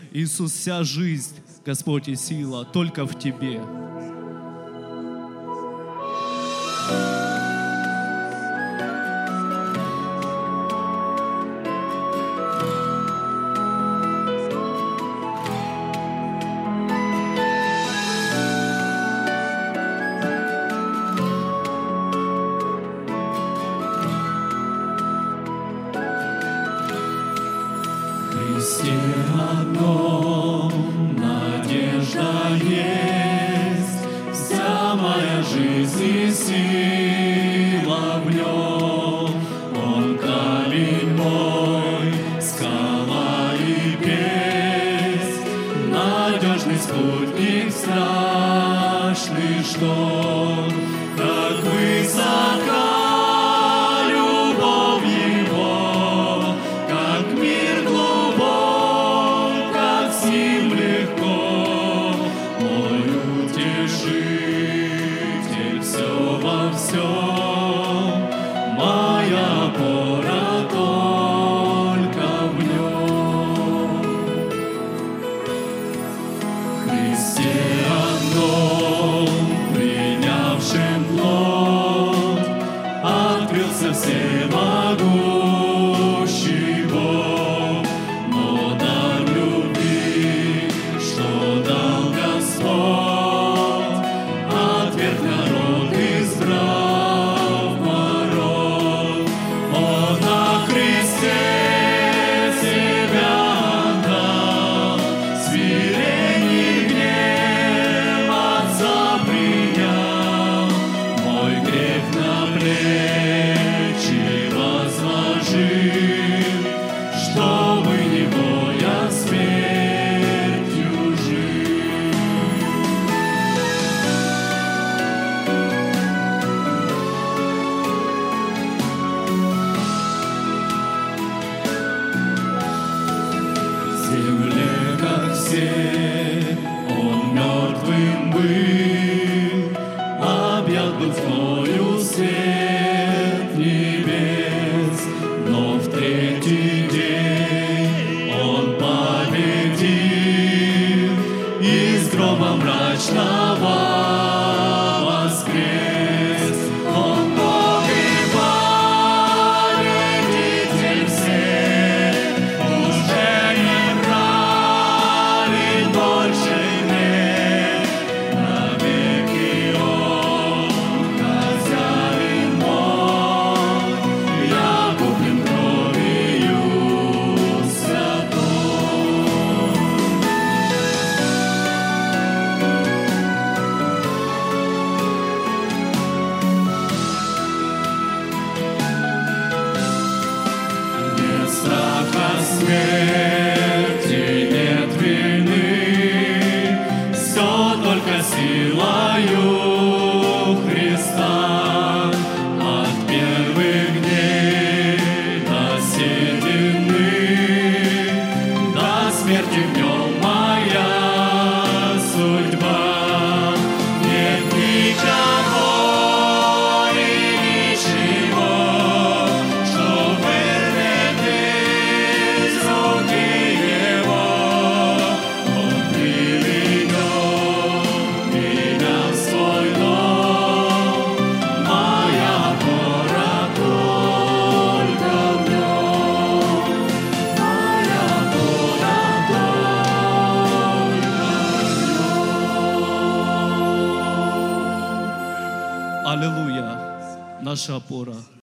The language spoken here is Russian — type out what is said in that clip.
Иисус, вся жизнь, Господь, и сила только в Тебе. Христе одном надежда есть, вся моя жизнь и сила в нем. Он камень мой, скала и песнь, надежный спутник, страшный шторм, как высока любовь Его, как мир глубок, как с ним легко. Мой утешитель все во всем, моя опора только в нем. Христе одном, принявшим плоть, открылся всемогущий Бог, но дар любви, что дал Господь, отверг народ издрав порог. Он на кресте себя отдал, смирение и гнев Отца принял, мой грех на плечи возложил, чтобы Него я смертью жил. В земле, как все, Он мертвым был, объят был тьмою свет небес, но в третий день Он победил, из гроба мрачного воскрес. Он Бог и победитель всех, уже не правит больше грех, навеки Он хозяин мой, я куплен кровью святой. Нет страха смерти, нет вины, все только силою Христа. От первых дней до седины, до смерти в нем моя судьба. Нет никого и ничего, что вырвет из руки Его. Он приведет меня в свой дом, моя опора только в нем, моя опора только в нем. Аллилуйя, наша опора.